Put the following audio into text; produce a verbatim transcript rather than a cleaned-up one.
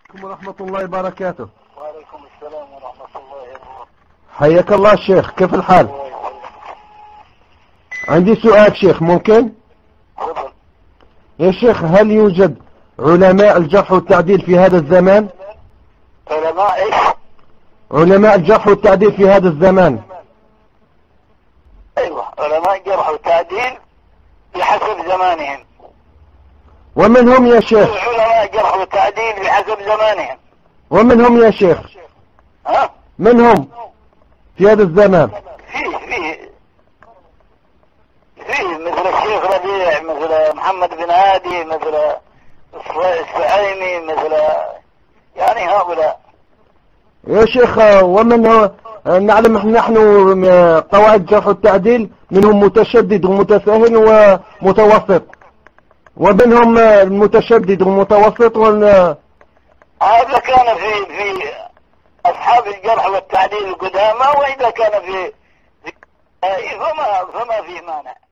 ورحمة الله وبركاته. وعليكم السلام ورحمة الله وبركاته. حياك الله شيخ، كيف الحال؟ عندي سؤال شيخ، ممكن؟ تفضل. يا شيخ، هل يوجد علماء الجرح والتعديل في هذا الزمان؟ علماء ايش؟ علماء الجرح والتعديل في هذا الزمان. ايوه، علماء جرح وتعديل بحسب زمانهم. ومن هم يا شيخ؟ علماء جرح وتعديل بحسب زمانهم. ومن هم يا شيخ؟ ها؟ من هم في هذا الزمان؟ فيه فيه فيه مثل الشيخ ربيع، مثل محمد بن هادي، مثل السعيمي، مثل يعني هؤلاء. يا شيخ، ومن هو؟ نعلم نحن قواعد الجرح والتعديل منهم متشدد ومتساهل ومتوسط، ومنهم المتشدد والمتوسط وال هذا كان في في أصحاب الجرح والتعديل القدامى، وإذا كان في فما فما في مانع.